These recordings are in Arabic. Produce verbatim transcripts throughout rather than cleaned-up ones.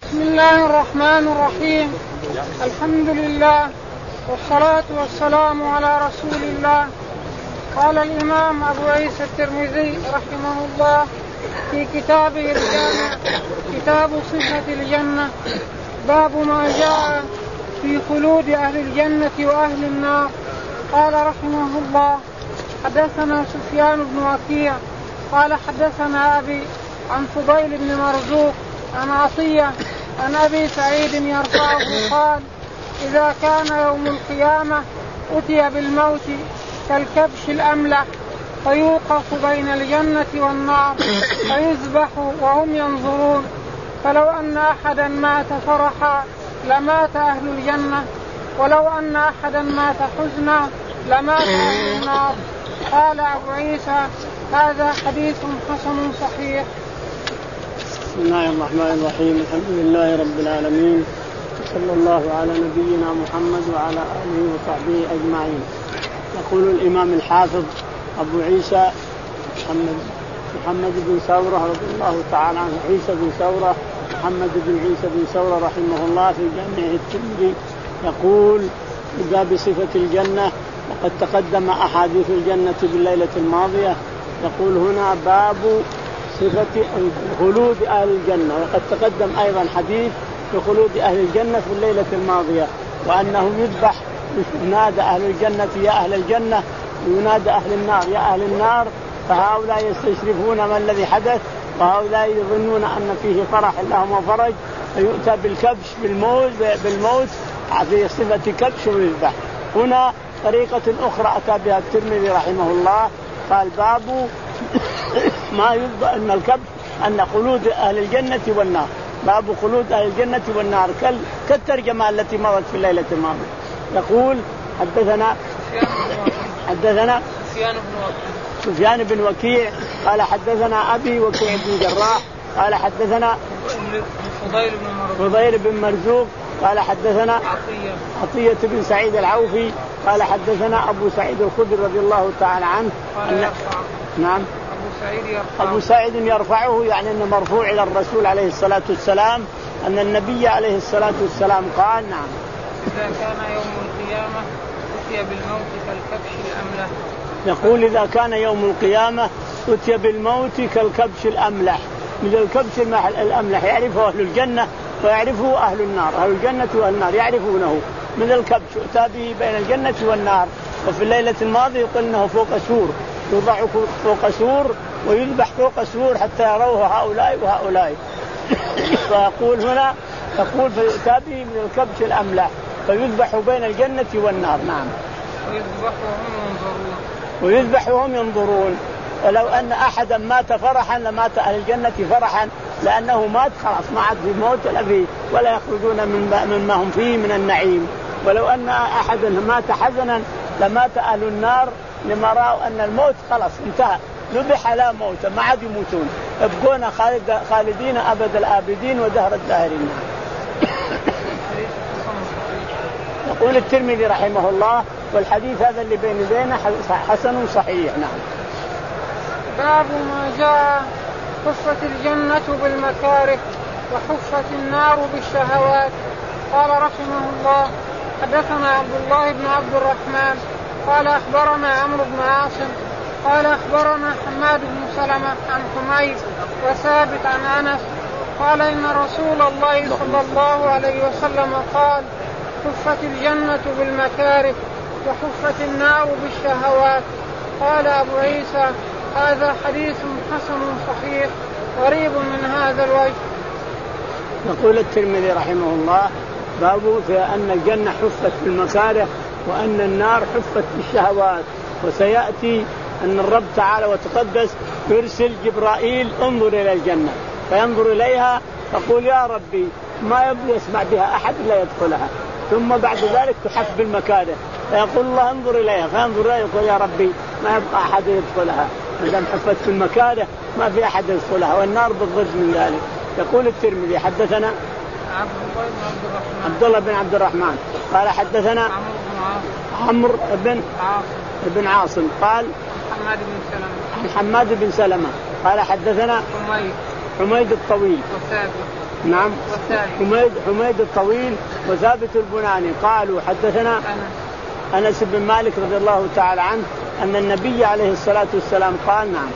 بسم الله الرحمن الرحيم. الحمد لله والصلاة والسلام على رسول الله. قال الإمام أبو عيسى الترمذي رحمه الله في كتابه الجامع كتاب صفة الجنة باب ما جاء في خلود أهل الجنة وأهل النار. قال رحمه الله حدثنا سفيان بن وكيع قال حدثنا أبي عن فضيل بن مرزوق عن عطية عن أبي سعيد يرفعه قال إذا كان يوم القيامة أتي بالموت كالكبش الأملح فيوقف بين الجنة والنار فيذبح وهم ينظرون فلو أن أحدا مات فرحا لمات أهل الجنة ولو أن أحدا مات حزنا لمات أهل النار. قال أبو عيسى هذا حديث حسن صحيح. بسم الله الرحمن الرحيم. الحمد لله رب العالمين صلى الله على نبينا محمد وعلى آله وصحبه أجمعين. يقول الإمام الحافظ أبو عيسى محمد محمد بن ثورة رضي الله تعالى عنه عيسى بن ثورة محمد بن عيسى بن ثورة رحمه الله في جامعه الترمذي يقول جاء بصفة الجنة وقد تقدم أحاديث الجنة بالليلة الماضية. يقول هنا باب صفة خلود أهل الجنة وقد تقدم أيضا حديث بخلود أهل الجنة في الليلة الماضية وأنهم يذبح ينادى أهل الجنة يا أهل الجنة وينادى أهل النار يا أهل النار فهؤلاء يستشرفون ما الذي حدث وهؤلاء يظنون أن فيه فرح لهم وفرج فيؤتى بالكبش بالموت بالموت في صفة كبش ويذبح. هنا طريقة أخرى أتى بها الترمذي رحمه الله قال باب ما يذبح أن الكبش أن خلود أهل الجنة والنار باب خلود أهل الجنة والنار كالترجمة التي مرت في الليلة الماضية. يقول حدثنا حدثنا سفيان بن وكيع قال حدثنا أبي وكيع بن جراح قال حدثنا فضيل بن مرزوق قال حدثنا عطية, عطية بن سعيد العوفي قال حدثنا أبو سعيد الخدري رضي الله تعالى عنه أن... نعم أبو سعيد يرفعه. أبو سعيد يرفعه يعني أنه مرفوع إلى الرسول عليه الصلاة والسلام أن النبي عليه الصلاة والسلام قال نعم إذا كان يوم القيامة أتي بالموت كالكبش الأملح. يقول إذا كان يوم القيامة أتي بالموت كالكبش الأملح مثل الكبش الأملح يعرفه أهل الجنة ويعرفه أهل النار أهل الجنة وأهل النار يعرفونه من الكبش أتى به بين الجنة والنار. وفي الليلة الماضية قلناه فوق سور يوضع فوق سور ويذبح فوق سور حتى يروه هؤلاء وهؤلاء. فيقول هنا يقول فيؤتى به من الكبش الأملح فيذبح بين الجنة والنار. نعم ويذبح وهم ينظرون. ولو أن أحدا مات فرحا لمات أهل الجنة فرحا لأنه مات خلاص ما عاد في موت ولا فيه ولا يخرجون من مما هم فيه من النعيم. ولو أن أحدا مات حزنا لمات أهل النار لما رأوا أن الموت خلاص انتهى ذبح لا موت ما عاد يموتون يبقون خالد خالدين أبد الآبدين ودهر الداهرين. يقول الترمذي رحمه الله والحديث هذا اللي بين يدينا حسن صحيح. نعم باب ما جاء حفت الجنة بالمكاره وحفت النار بالشهوات. قال رحمه الله حدثنا عبد الله بن عبد الرحمن قال أخبرنا عمرو بن عاصم قال أخبرنا حماد بن سلمة عن حميد وثابت عن أنس قال إن رسول الله صلى الله عليه وسلم قال حفت الجنة بالمكاره وحفت النار بالشهوات. قال أبو عيسى هذا حديث حسن صحيح غريب من هذا الوجه. يقول الترمذي رحمه الله باب في أن الجنة حفت بالمكاره وأن النار حفت بالشهوات. وسيأتي أن الرب تعالى وتقدس يرسل جبرائيل انظر إلى الجنة فينظر إليها فقول يا ربي ما يبدو يسمع بها أحد لا يدخلها ثم بعد ذلك تحف بالمكاره فيقول الله انظر إليها فينظر إليها يقول يا ربي ما يبقى أحد يدخلها ما دام حفت بالمكاره ما في أحد يدخلها والنار بالضد من ذلك. يقول الترمذي حدثنا عبد الله بن عبد الرحمن قال حدثنا عمرو بن بن عاصم قال حماد بن سلمة حماد بن سلمة قال حدثنا حميد حميد الطويل وثابت نعم. حميد حميد الطويل وثابت البناني قالوا حدثنا أنس بن مالك رضي الله تعالى عنه أن النبي عليه الصلاة والسلام قال نعم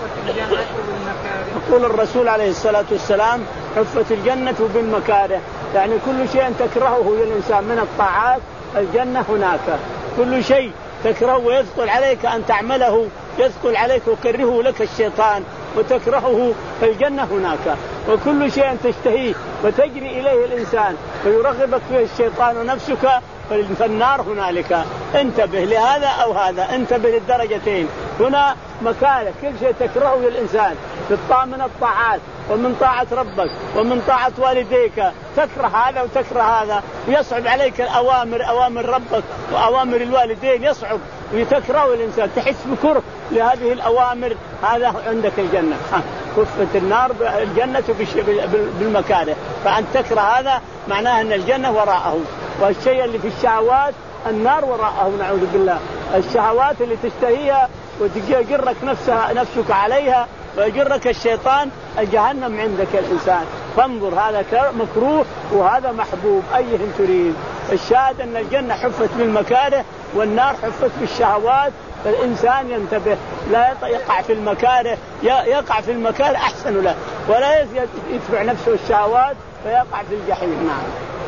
يقول الرسول عليه الصلاة والسلام حفت الجنة بالمكاره، يعني كل شيء تكرهه الإنسان من الطاعات الجنة هناك، كل شيء تكرهه ويثقل عليك أن تعمله يثقل عليك وكرهه لك الشيطان وتكرهه الجنة هناك، وكل شيء تشتهيه وتجري إليه الإنسان ويرغبك فيه الشيطان ونفسك فالنار هنالك. انتبه لهذا أو هذا، انتبه للدرجتين. هنا مكاره كل شيء تكرهه الإنسان من الطاعات ومن طاعة ربك ومن طاعة والديك، تكره هذا وتكره هذا ويصعب عليك الأوامر أوامر ربك وأوامر الوالدين يصعب ويتكره الإنسان، تحس بكره لهذه الأوامر، هذا عندك الجنة. كفت النار الجنة بالمكاره، فأن تكره هذا معناه أن الجنة وراءه، والشيء اللي في الشهوات النار وراءه نعوذ بالله. الشهوات اللي تشتهيها وتجرك نفسها نفسك عليها ويجرك الشيطان الجهنم عندك الإنسان. فانظر هذا مكروه وهذا محبوب أيهم تريد. الشاهد أن الجنة حفت بالمكاره والنار حفت بالشهوات، فالإنسان ينتبه لا يقع في المكاره، يقع في المكاره أحسن له ولا يدفع نفسه الشهوات فيقع في الجحيم. نعم.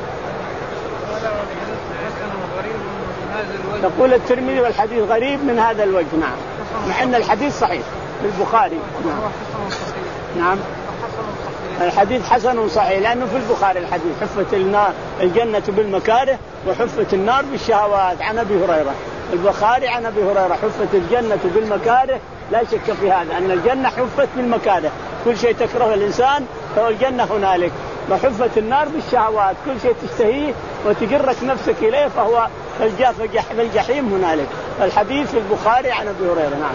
يقول الترمذي والحديث غريب من هذا الوجه. نعم، مع أن الحديث صحيح في البخاري. نعم. نعم الحديث حسن صحيح لأنه في البخاري الحديث حفت النار الجنة بالمكاره وحفت النار بالشهوات عن أبي هريرة. البخاري عن أبي هريرة حفت الجنة بالمكاره، لا شك في هذا أن الجنة حفت بالمكاره، كل شيء تكره الإنسان فهو الجنة هنالك، وحفت النار بالشهوات كل شيء تشتهيه وتجرك نفسك إليه فهو في الجحيم هنالك. الحديث في البخاري عن أبي هريرة. نعم.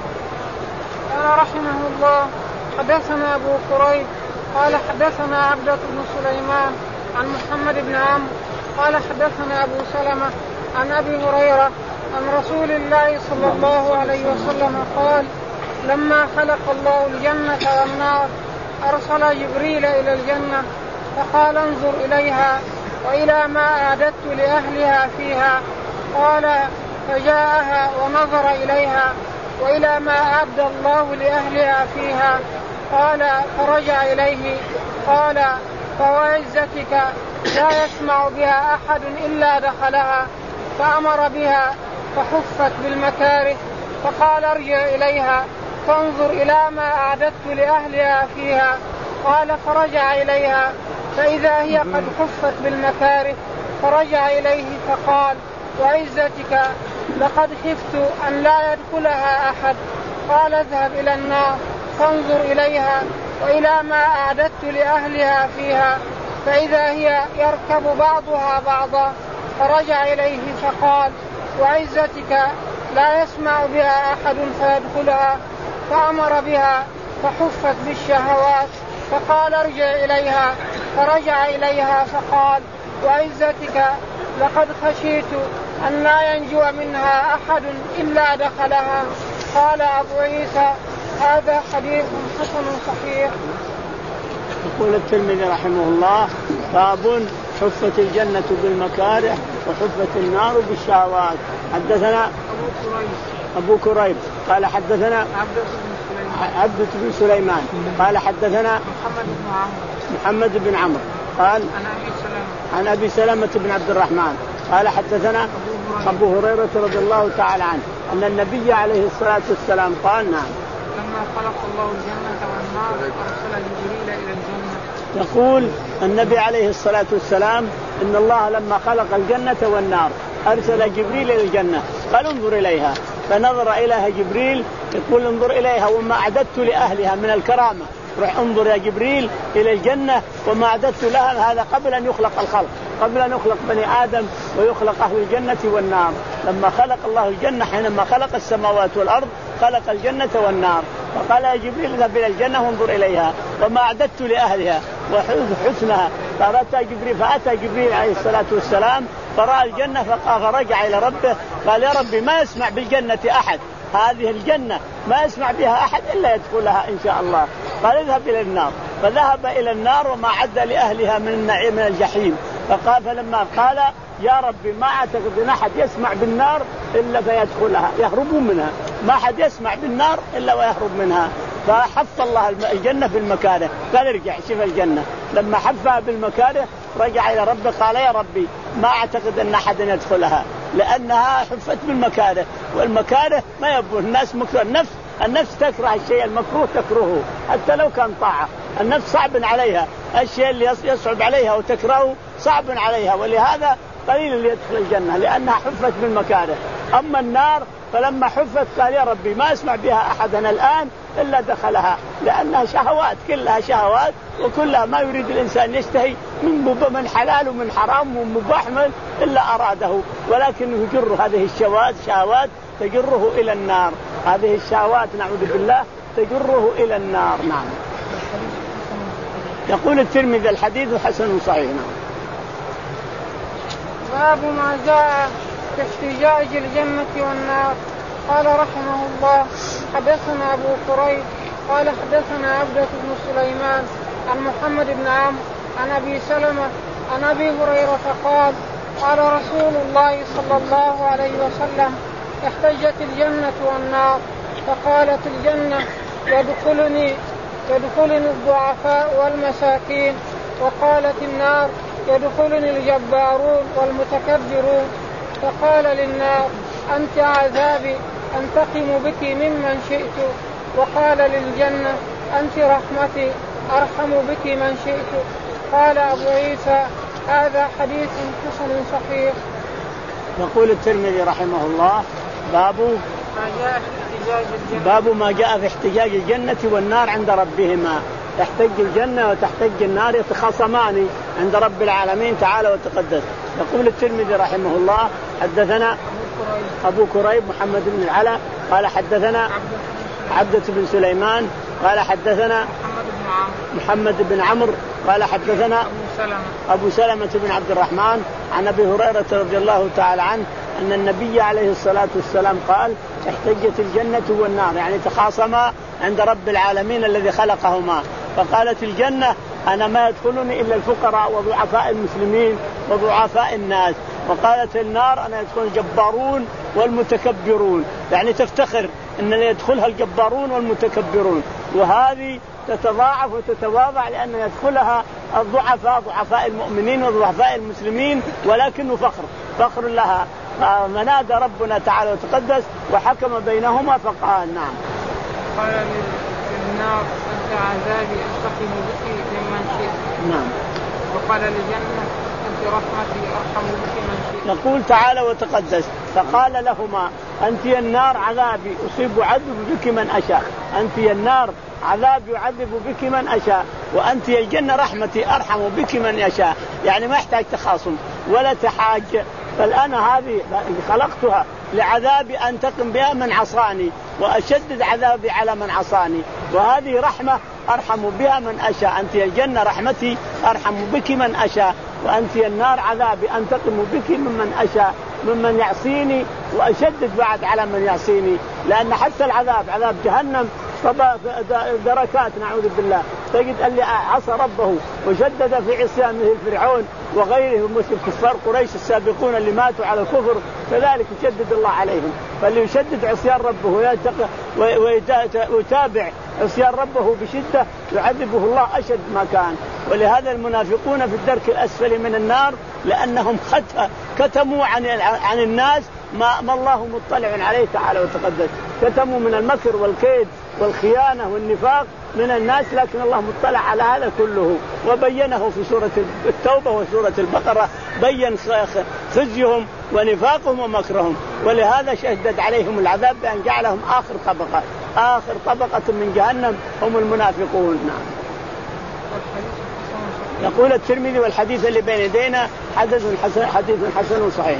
قال رحمه الله حدثنا أبو كريب قال حدثنا عبدة بن سليمان عن محمد بن عمرو قال حدثنا أبو سلمة عن أبي هريرة عن رسول الله صلى الله عليه وسلم قال لما خلق الله الجنة والنار أرسل جبريل إلى الجنة فقال انظر إليها وإلى ما أعددت لأهلها فيها، قال فجاءها ونظر إليها وإلى ما أعد الله لأهلها فيها، قال فرجع إليه قال فوعزتك لا يسمع بها أحد إلا دخلها، فأمر بها فحفت بالمكاره، فقال ارجع إليها فانظر إلى ما أعددت لأهلها فيها، قال فرجع إليها فإذا هي قد حفت بالمكاره، فرجع إليه فقال وعزتك لقد خفت أن لا يدخلها أحد، قال اذهب إلى النار فانظر إليها وإلى ما أعددت لأهلها فيها، فإذا هي يركب بعضها بعضا، فرجع إليه فقال وعزتك لا يسمع بها أحد فيدخلها، فأمر بها فحفت بالشهوات، فقال ارجع إليها، فرجع إليها فقال وعزتك لقد خشيت أن لا ينجو منها أحد إلا دخلها. قال أبو عيسى هذا حديث حسن صحيح. يقول الترمذي رحمه الله باب حفت الجنة بالمكاره وحفت النار بالشهوات. حدثنا أبو كريب أبو كريب قال حدثنا عبدة بن سليمان قال حدثنا محمد بن عمرو محمد بن عمرو قال عن أبي سلمة بن عبد الرحمن قال حدثنا أبو هريرة رضي الله تعالى عنه أن النبي عليه الصلاة والسلام قال نعم لما خلق الله الجنة والنار أرسل جبريل إلى الجنة. يقول النبي عليه الصلاة والسلام إن الله لما خلق الجنة والنار أرسل جبريل إلى الجنة قال انظر إليها، فنظر إليها جبريل يقول انظر إليها وما أعددت لأهلها من الكرامة، روح انظر يا جبريل إلى الجنة وما أعددت لها، هذا قبل أن يخلق الخلق، قبل أن يخلق بني آدم ويخلق أهل الجنة والنار. لما خلق الله الجنة حينما خلق السماوات والأرض خلق الجنة والنار، فقال يا جبريل اذهب إلى الجنة وانظر إليها وما أعددت لأهلها وحسنها، فأتى جبريل فأتى جبريل عليه الصلاة والسلام فرأى الجنة فرجع إلى ربه قال يا ربي ما يسمع بالجنة أحد، هذه الجنة ما يسمع بها أحد إلا يدخلها إن شاء الله، قال اذهب إلى النار فذهب إلى النار وما عد لأهلها من النعيم من الجحيم. فقال فلما قال يا ربي ما أعتقد أن أحد يسمع بالنار إلا فيدخلها، يهربون منها، ما أحد يسمع بالنار إلا ويهرب منها. فحف الله الجنة بالمكاره، قال ارجع شوف الجنة. لما حفها بالمكاره رجع إلى ربه قال يا ربي ما أعتقد أن أحد يدخلها لأنها حفت بالمكاره، والمكاره ما يبغى الناس مكره. النفس النفس تكره الشيء المكروه تكرهه حتى لو كان طاعة. النفس صعب عليها الشيء اللي يصعب عليها وتكرهه صعب عليها، ولهذا قليل اللي يدخل الجنة لأنها حفت بالمكاره. أما النار فلما حفت قال يا ربي ما أسمع بها أحدنا الآن إلا دخلها، لأنها شهوات كلها شهوات وكلها ما يريد الإنسان يشتهي من من حلال ومن حرام ومن مباح إلا أراده، ولكن يجر هذه الشهوات شهوات تجره إلى النار. هذه الشهوات نعوذ بالله تجره إلى النار. نعم. يقول الترمذي الحديث حسن صحيح. باب ما جاء في احتجاج الجنة والنار. قال رحمه الله حدثنا أبو كريب قال حدثنا عبدة بن سليمان عن محمد بن عمرو عن أبي سلمة عن أبي هريرة قال قال رسول الله صلى الله عليه وسلم احتجت الجنة والنار فقالت الجنة يدخلني يدخلني الضعفاء والمساكين، وقالت النار يدخلني الجبارون والمتكبرون. فقال للنار أنت عذابي أنتقم بك ممن شئت، وقال للجنة أنت رحمتي أرحم بك من شئت. قال أبو عيسى هذا حديث حسن صحيح. يقول الترمذي رحمه الله باب ما جاء في احتجاج الجنة باب ما جاء في احتجاج الجنة والنار عند ربهما. تحتج الجنة وتحتج النار يتخاصمان عند رب العالمين تعالى وتقدس. يقول الترمذي رحمه الله حدثنا أبو كريب محمد بن العلاء قال حدثنا عبدة بن سليمان قال حدثنا محمد بن عمرو قال حدثنا أبو سلمة بن عبد الرحمن عن أبي هريرة رضي الله تعالى عنه أن النبي عليه الصلاة والسلام قال احتجت الجنة والنار، يعني تخاصما عند رب العالمين الذي خلقهما. فقالت الجنة أنا ما يدخلني إلا الفقراء وضعفاء المسلمين وضعفاء الناس، وقالت النار أنا يدخل الجبارون والمتكبرون، يعني تفتخر أن يدخلها الجبارون والمتكبرون، وهذه تتضاعف وتتواضع لأن يدخلها الضعفاء ضعفاء المؤمنين وضعفاء المسلمين، ولكنه فخر فخر لها. فنادى ربنا تعالى وتقدس وحكم بينهما فقال نعم قال للنار أنت عذابي أنتقم بك ممن شئت، نعم. وقال للجنة أنت رحمتي أرحم بك من شئت. يقول تعالى وتقدس فقال لهما أنت النار عذابي أصيب وأعذب بك من أشاء، أنت النار عذابي يعذب بك من أشاء، وأنت الجنة رحمتي أرحم بك من يشاء. يعني ما يحتاج تخاصم ولا تحاج، بل أنا هذه خلقتها لعذابي أنتقم بها من عصاني وأشدد عذابي على من عصاني، وهذه رحمة أرحم بها من أشاء. أنت الجنة رحمتي أرحم بك من أشاء، وأنت النار عذابي أنتقم بك ممن أشاء ممن يعصيني وأشدد بعد على من يعصيني. لأن حتى العذاب عذاب جهنم دركات نعوذ بالله. تجد اللي عصى ربه وشدد في عصيان مثل فرعون وغيره مثل كفار قريش السابقون اللي ماتوا على الكفر، كذلك يشدد الله عليهم. فاللي يشدد عصيان ربه ويتابع عصيان ربه بشدة يعذبه الله أشد ما كان. ولهذا المنافقون في الدرك الأسفل من النار لأنهم كتموا عن عن الناس ما, ما الله مطلع عليه تعالى وتقدس، كتموا من المكر والكيد والخيانة والنفاق من الناس، لكن الله مطلع على هذا كله وبينه في سورة التوبة وسورة البقرة، بين خزيهم ونفاقهم ومكرهم. ولهذا شدد عليهم العذاب بأن جعلهم آخر طبقة آخر طبقة من جهنم هم المنافقون. نعم. يقول الترمذي والحديث اللي بين يدينا حديث حسن حديث حسن صحيح.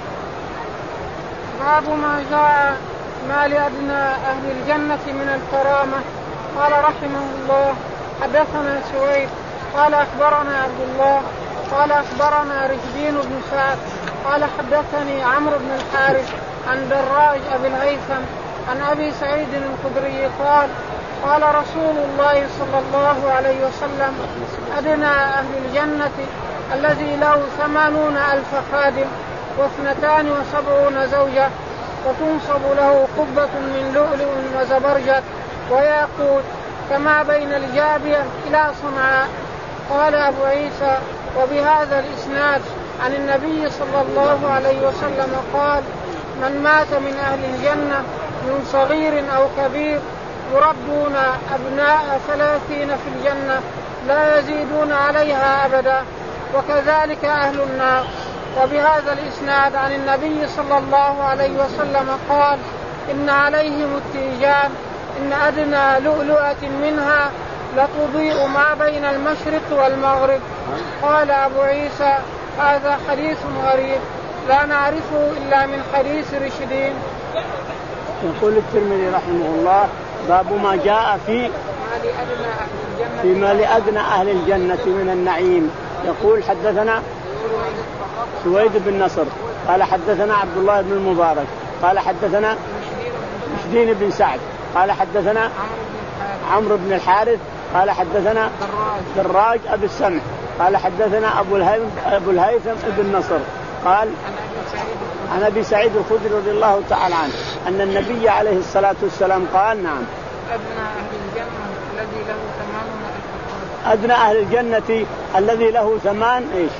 باب ما جاء ما لأدنى أهل الجنة من الكرامة. قال رحمه الله حدثنا سويد قال أخبرنا عبد الله قال أخبرنا رشدين بن سعد قال حدثني عمرو بن الحارث عن دراج أبي الهيثم عن أبي سعيد الخدري قال قال رسول الله صلى الله عليه وسلم أدنى أهل الجنة الذي له ثمانون ألف خادم واثنتان وسبعون زوجة وتنصب له قبة من لؤلؤ وزبرجد وياقوت كما بين الجابية إلى صنعاء. قال أبو عيسى وبهذا الإسناد عن النبي صلى الله عليه وسلم قال من مات من أهل الجنة من صغير أو كبير يربون أبناء ثلاثين في الجنة لا يزيدون عليها أبدا وكذلك أهل النار. وبهذا الإسناد عن النبي صلى الله عليه وسلم قال إن عليهم التيجان إن أدنى لؤلؤة منها لتضيء ما بين المشرق والمغرب. قال أبو عيسى هذا حديث غريب لا نعرفه إلا من حديث رشدين. يقول الترمذي رحمه الله باب ما جاء في فيما لأدنى أهل الجنة من النعيم. يقول حدثنا سويد بن نصر قال حدثنا عبد الله بن المبارك قال حدثنا رشدين بن سعد قال حدثنا عمرو بن الحارث قال حدثنا دراج أبي السمع قال حدثنا أبو الهيثم أبو الهيثم بن نصر قال عن أبي سعيد الخدري رضي الله تعالى عنه أن النبي عليه الصلاة والسلام قال نعم أدنى أهل الجنة الذي له ثمان إيش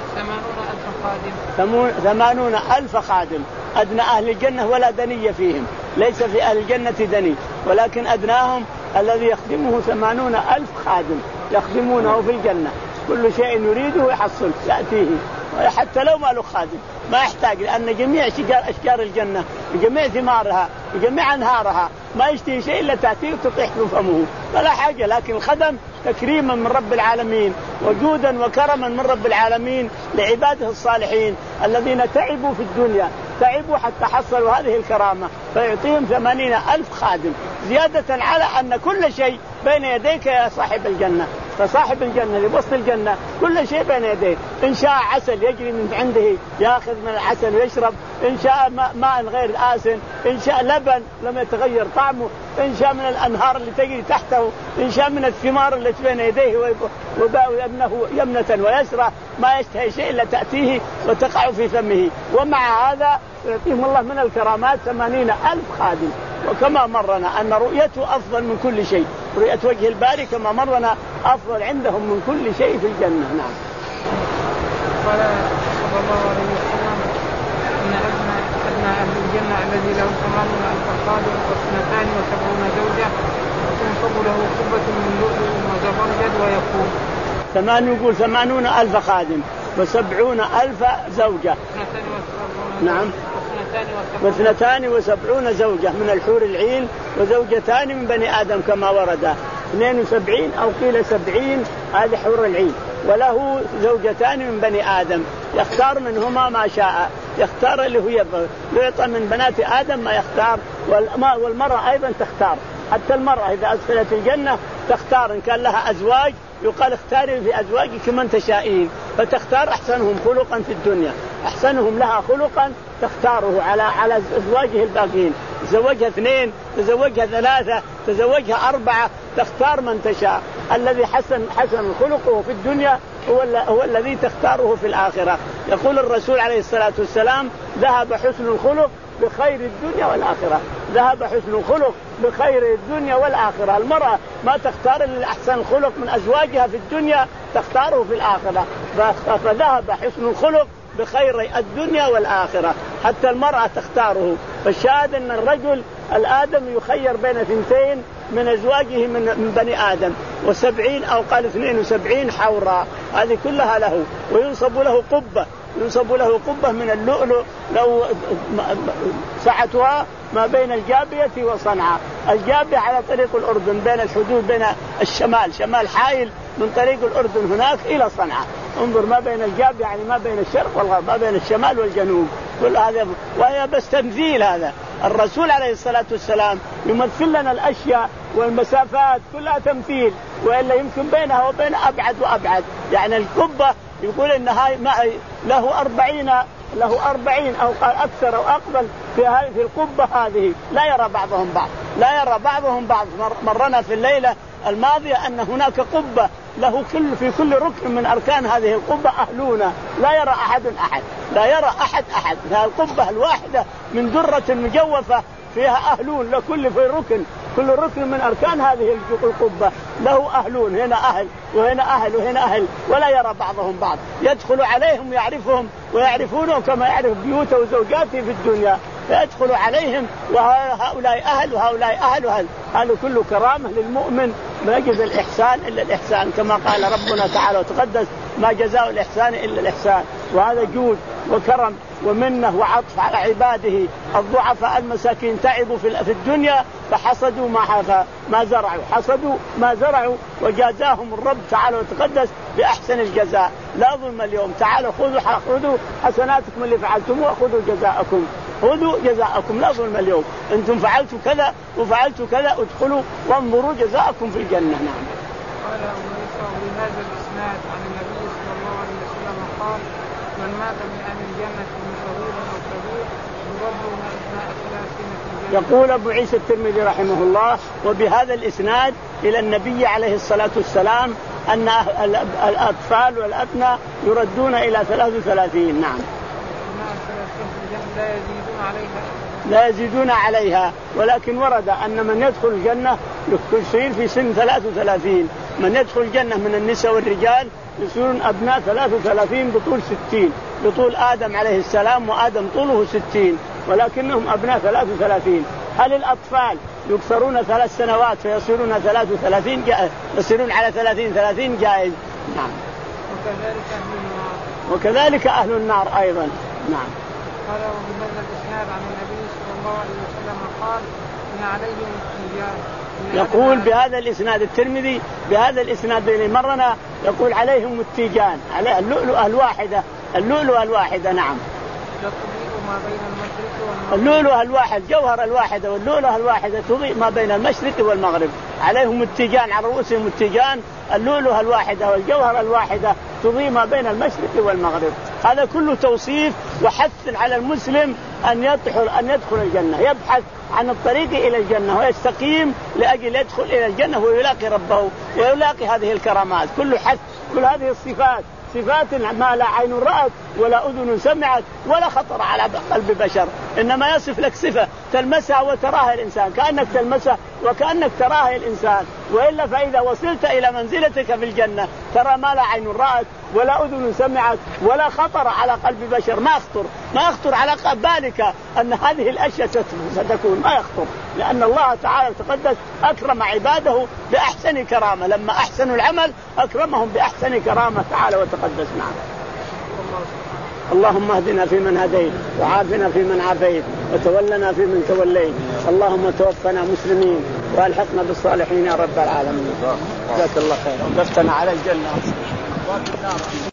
ثمانون ألف خادم. أدنى أهل الجنة ولا دنية فيهم، ليس في أهل الجنة دني، ولكن أدناهم الذي يخدمه ثمانون ألف خادم يخدمونه في الجنة، كل شيء يريده يحصل يأتيه، حتى لو ما له خادم ما يحتاج، لأن جميع شجار أشجار الجنة بجميع ثمارها بجميع أنهارها ما يشتهي شيء إلا تأتيه وتطيح في فمه فلا حاجة. لكن الخدم تكريما من رب العالمين وجودا وكرما من رب العالمين لعباده الصالحين الذين تعبوا في الدنيا، تعبوا حتى حصلوا هذه الكرامة، فيعطيهم ثمانين ألف خادم زيادة على أن كل شيء بين يديك يا صاحب الجنة. فصاحب الجنة لبسط الجنة كل شيء بين يديه، إن شاء عسل يجري من عنده يأخذ من العسل ويشرب، إن شاء ماء غير آسن، إن شاء لبن لم يتغير طعمه، إن شاء من الأنهار اللي تجري تحته، إن شاء من الثمار التي بين يديه وباء يمنه يمنة ويسرى، ما يشتهي شيء إلا تأتيه وتقع في فمه. ومع هذا يعطيهم الله من الكرامات ثمانين ألف خادم. وكما مرنا أن رؤيته أفضل من كل شيء، رؤية وجه الباري كما مرنا أفضل عندهم من كل شيء في الجنة. نعم. قال صلى الله عليه وسلم إن أدنى أدنى أهل الجنة الذي له ثمانون ألف خادم واثنتان وسبعون زوجة وتنصب له قبة من لؤلؤ وزبرجد ويقول ثمان يقول ثمانون ألف خادم وسبعون ألف زوجة. نعم. واثنتان وسبعون زوجة من الحور العين وزوجتان من بني آدم كما ورد، اثنين وسبعين أو قيل سبعين هذه حور العين، وله زوجتان من بني آدم يختار منهما ما شاء، يختار اللي هو يبغى، يعطى من بنات آدم ما يختار، والمرأة أيضا تختار، حتى المرأة إذا أدخلت الجنة تختار، إن كان لها أزواج يقال اختاري في أزواجك من تشائين، فتختار أحسنهم خلقا في الدنيا، أحسنهم لها خلقا تختاره على على أزواجه الباقين، تزوجها اثنين تزوجها ثلاثة تزوجها أربعة، تختار من تشاء. الذي حسن حسن خلقه في الدنيا هو, هو الذي تختاره في الآخرة. يقول الرسول عليه الصلاة والسلام ذهب حسن الخلق بخير الدنيا والآخرة، ذهب حسن الخلق بخير الدنيا والآخرة. المرأة ما تختار إلا أحسن الخلق من أزواجها في الدنيا تختاره في الآخرة، فذهب حسن الخلق بخير الدنيا والآخرة، حتى المرأة تختاره. فالشاهد أن الرجل الآدم يخير بين ثنتين من أزواجه من بني آدم، وسبعين أو قال اثنين وسبعين حورا، هذه كلها له. وينصب له قبة، ينصب له قبة من اللؤلؤ لو سعتها ما بين الجابية وصنعاء. الجابية على طريق الأردن بين الحدود بين الشمال شمال حائل من طريق الأردن هناك إلى صنعاء، انظر ما بين الجابية يعني ما بين الشرق والغرب، ما بين الشمال والجنوب، كل هذا وهي بس تمثيل. هذا الرسول عليه الصلاة والسلام يمثل لنا الأشياء والمسافات كلها تمثيل، وإلا يمكن بينها وبين أبعد وأبعد. يعني القبة يقول إن هاي له أربعين له أربعين أو أكثر أو أقبل في هذه القبة هذه لا يرى بعضهم بعض، لا يرى بعضهم بعض. مرنا في الليلة الماضية أن هناك قبة له كل في كل ركن من أركان هذه القبة أهلون، لا يرى أحد أحد لا يرى أحد أحد هذه القبة الواحدة من درة مجوفة فيها أهلون، لكل في ركن كل ركن من أركان هذه القبة له أهلون، هنا أهل وهنا أهل وهنا أهل، ولا يرى بعضهم بعض. يدخل عليهم يعرفهم ويعرفونه كما يعرف بيوته وزوجاته في الدنيا، فيدخل عليهم وهؤلاء أهل وهؤلاء أهل وأهل. هذا كله كرامة للمؤمن، ما يجزي الإحسان إلا الإحسان، كما قال ربنا تعالى وتقدس: ما جزاء الإحسان إلا الإحسان. وهذا جود وكرم ومنه وعطف على عباده الضعفاء المساكين، تعبوا في الدنيا فحصدوا ما ما زرعوا، حصدوا ما زرعوا وجازاهم الرب تعالى وتقدس بأحسن الجزاء. لا ظلم اليوم، تعالوا خذوا خذوا حسناتكم اللي فعلتموها، خذوا جزاءكم، خذوا جزاءكم، لا ظلم اليوم، أنتم فعلتوا كذا وفعلتوا كذا، ادخلوا وانظروا جزاءكم في الجنة. نعم. قال أبو يسوع بهذا الإسناد عن النبي صلى الله عليه وسلم قال: من مات من أهل الجنة من صغير أو كبير يرد من أبناء ثلاثين في الجنة. يقول أبو عيسى الترمذي رحمه الله: وبهذا الإسناد إلى النبي عليه الصلاة والسلام أن الأطفال والأبناء يردون إلى ثلاث وثلاثين. نعم. لا يزيدون عليها لا يزيدون عليها، ولكن ورد أن من يدخل الجنة يصير في سن ثلاث وثلاثين، من يدخل الجنة من النساء والرجال يصيرون أبناء ثلاث وثلاثين بطول ستين، بطول آدم عليه السلام، وآدم طوله ستين، ولكنهم أبناء ثلاث وثلاثين. هل الأطفال يكثرون ثلاث سنوات فيصيرون ثلاث وثلاثين جائز، يصيرون على ثلاثين ثلاثين جائز؟ نعم. وكذلك أهل النار وكذلك أهل النار أيضا. نعم. قال: وبهذا الإسناد عن النبي صلى الله عليه وسلم قال: إن عليهم التيجان. يقول بهذا الإسناد الترمذي بهذا الإسناد اللي مرنا، يقول عليهم التيجان، على اللؤلؤة الواحدة، اللؤلؤة الواحدة. نعم. ما بين المشرق والمغرب. اللؤلؤة الواحد، جوهر الواحدة، واللؤلؤة الواحدة تضيء ما بين المشرق والمغرب. عليهم التيجان، على رؤوسهم التيجان، اللؤلؤة الواحدة والجوهر الواحدة تضيء ما بين المشرق والمغرب. هذا كله توصيف وحث على المسلم أن يدخل أن يدخل الجنة، يبحث عن الطريق إلى الجنة ويستقيم لأجل يدخل إلى الجنة ويلاقي ربه ويلاقي هذه الكرامات. كل حث، كل هذه الصفات، صفات ما لا عين رأت ولا أذن سمعت ولا خطر على قلب بشر، إنما يصف لك صفة تلمسها وتراها الإنسان، كأنك تلمسها وكأنك تراها الإنسان. وإلا فإذا وصلت إلى منزلتك في الجنة ترى ما لا عين رأت ولا أذن سمعت ولا خطر على قلب بشر، ما يخطر ما يخطر على بالك أن هذه الأشياء ستكون، ما يخطر، لأن الله تعالى تقدس أكرم عباده بأحسن كرامة، لما أحسنوا العمل أكرمهم بأحسن كرامة تعالى وتقدس. نعم. اللهم اهدنا فيمن هديت، وعافنا فيمن عافيت، وتولنا فيمن توليت، اللهم توفنا مسلمين والحقنا بالصالحين يا رب العالمين. جزاك الله خير، وقفتنا على الجنة.